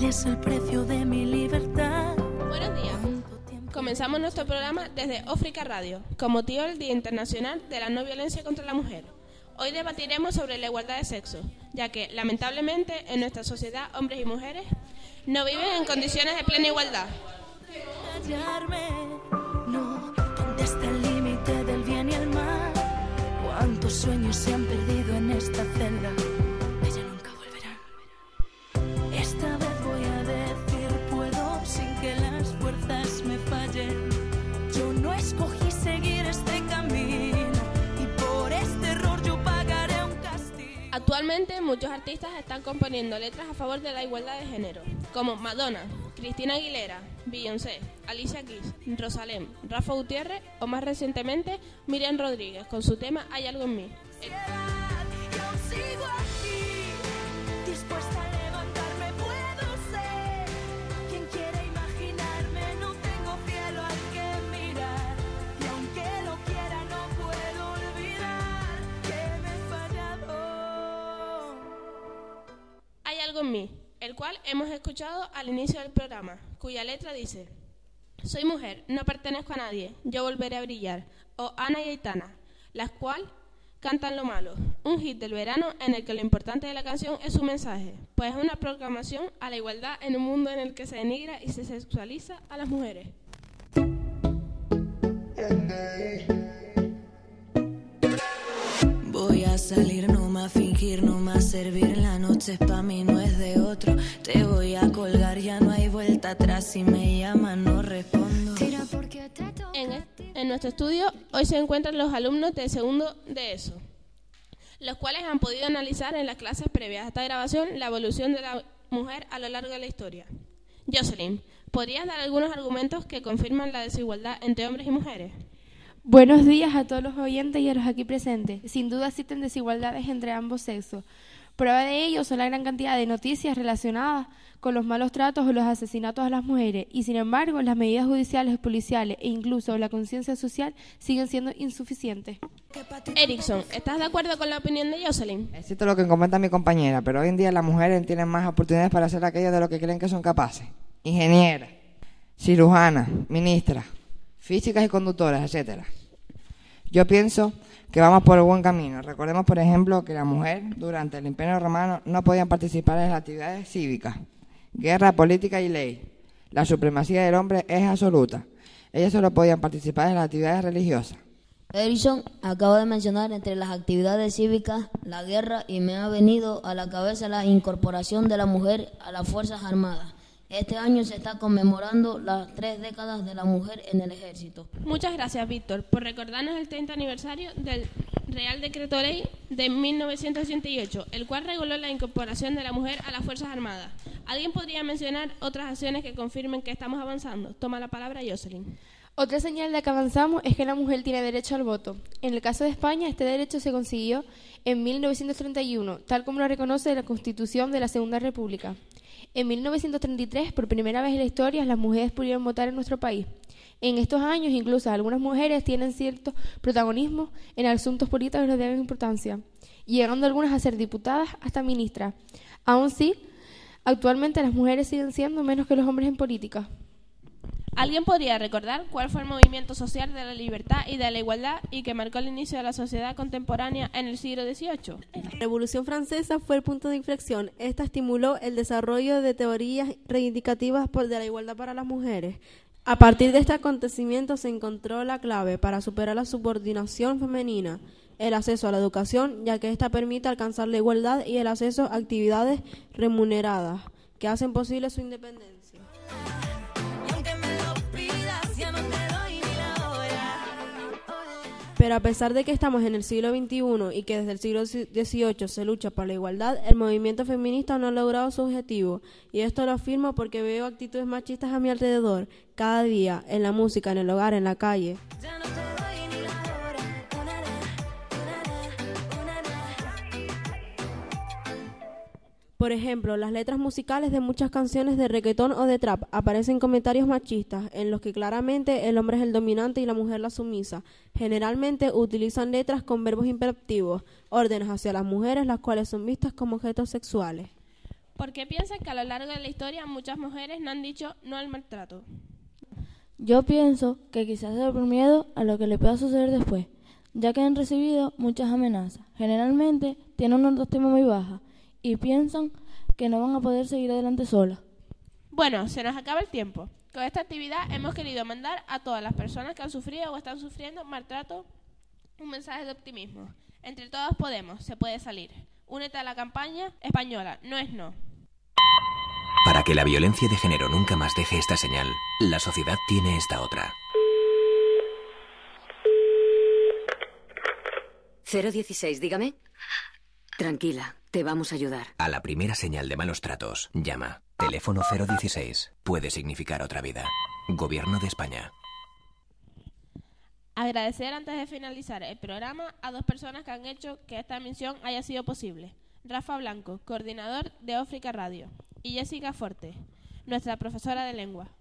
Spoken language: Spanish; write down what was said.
¿Cuál es el precio de mi libertad? Buenos días. Comenzamos nuestro programa desde África Radio, con motivo del Día Internacional de la No Violencia contra la Mujer. Hoy debatiremos sobre la igualdad de sexo, ya que, lamentablemente, en nuestra sociedad, hombres y mujeres no viven en condiciones de plena igualdad. No, ¿dónde está el límite del bien y el mal? ¿Cuántos sueños se han perdido en esta celda? Ella nunca volverá. Esta vez voy a decir puedo sin que las fuerzas me fallen. Yo no escogí seguir este camino y por este error yo pagaré un castigo. Actualmente muchos artistas están componiendo letras a favor de la igualdad de género, como Madonna, Cristina Aguilera, Beyoncé, Alicia Keys, Rosalén, Rafa Gutiérrez o más recientemente Miriam Rodríguez con su tema Hay algo en mí. Hay algo en mí, el cual hemos escuchado al inicio del programa, cuya letra dice: soy mujer, no pertenezco a nadie, yo volveré a brillar, o Ana y Aitana, las cuales cantan lo malo, un hit del verano en el que lo importante de la canción es su mensaje, pues es una proclamación a la igualdad en un mundo en el que se denigra y se sexualiza a las mujeres. Voy a salir, no más fingir, no más servir. La noche es pa' mí, no es de otro. Te voy a colgar, ya no hay vuelta atrás. Si me llaman, no respondo. En nuestro estudio hoy se encuentran los alumnos del segundo de ESO, los cuales han podido analizar en las clases previas a esta grabación la evolución de la mujer a lo largo de la historia. Jocelyn, ¿podrías dar algunos argumentos que confirman la desigualdad entre hombres y mujeres? Buenos días a todos los oyentes y a los aquí presentes. Sin duda existen desigualdades entre ambos sexos. Prueba de ello son la gran cantidad de noticias relacionadas con los malos tratos o los asesinatos a las mujeres, y sin embargo las medidas judiciales, policiales e incluso la conciencia social siguen siendo insuficientes. Erickson, ¿estás de acuerdo con la opinión de Jocelyn? Es cierto lo que comenta mi compañera, pero hoy en día las mujeres tienen más oportunidades para hacer aquello de lo que creen que son capaces. Ingenieras, cirujanas, ministras, físicas y conductoras, etcétera. Yo pienso que vamos por el buen camino. Recordemos, por ejemplo, que la mujer durante el Imperio Romano no podían participar en las actividades cívicas, guerra, política y ley. La supremacía del hombre es absoluta. Ellas solo podían participar en las actividades religiosas. Edison acaba de mencionar entre las actividades cívicas la guerra y me ha venido a la cabeza la incorporación de la mujer a las Fuerzas Armadas. Este año se está conmemorando las 3 décadas de la mujer en el ejército. Muchas gracias, Víctor, por recordarnos el 30 aniversario del Real Decreto Ley de 1988, el cual reguló la incorporación de la mujer a las Fuerzas Armadas. ¿Alguien podría mencionar otras acciones que confirmen que estamos avanzando? Toma la palabra Jocelyn. Otra señal de que avanzamos es que la mujer tiene derecho al voto. En el caso de España, este derecho se consiguió en 1931, tal como lo reconoce la Constitución de la Segunda República. En 1933, por primera vez en la historia, las mujeres pudieron votar en nuestro país. En estos años, incluso algunas mujeres tienen cierto protagonismo en asuntos políticos de gran importancia, llegando algunas a ser diputadas hasta ministras. Aún sí, actualmente las mujeres siguen siendo menos que los hombres en política. ¿Alguien podría recordar cuál fue el movimiento social de la libertad y de la igualdad y que marcó el inicio de la sociedad contemporánea en el siglo XVIII? La Revolución Francesa fue el punto de inflexión. Esta estimuló el desarrollo de teorías reivindicativas de la igualdad para las mujeres. A partir de este acontecimiento se encontró la clave para superar la subordinación femenina, el acceso a la educación, ya que esta permite alcanzar la igualdad y el acceso a actividades remuneradas que hacen posible su independencia. Pero a pesar de que estamos en el siglo XXI y que desde el siglo XVIII se lucha por la igualdad, el movimiento feminista no ha logrado su objetivo. Y esto lo afirmo porque veo actitudes machistas a mi alrededor, cada día, en la música, en el hogar, en la calle. Por ejemplo, las letras musicales de muchas canciones de reggaetón o de trap aparecen comentarios machistas en los que claramente el hombre es el dominante y la mujer la sumisa. Generalmente utilizan letras con verbos imperativos, órdenes hacia las mujeres, las cuales son vistas como objetos sexuales. ¿Por qué piensan que a lo largo de la historia muchas mujeres no han dicho no al maltrato? Yo pienso que quizás sea por miedo a lo que le pueda suceder después, ya que han recibido muchas amenazas. Generalmente tienen una autoestima muy baja y piensan que no van a poder seguir adelante solas. Bueno, se nos acaba el tiempo. Con esta actividad hemos querido mandar a todas las personas que han sufrido o están sufriendo maltrato un mensaje de optimismo. Entre todos podemos, se puede salir. Únete a la campaña española, no es no. Para que la violencia de género nunca más deje esta señal, la sociedad tiene esta otra. 016, dígame. Tranquila, te vamos a ayudar. A la primera señal de malos tratos, llama. Teléfono 016. Puede significar otra vida. Gobierno de España. Agradecer antes de finalizar el programa a 2 personas que han hecho que esta emisión haya sido posible. Rafa Blanco, coordinador de África Radio, y Jessica Forte, nuestra profesora de lengua.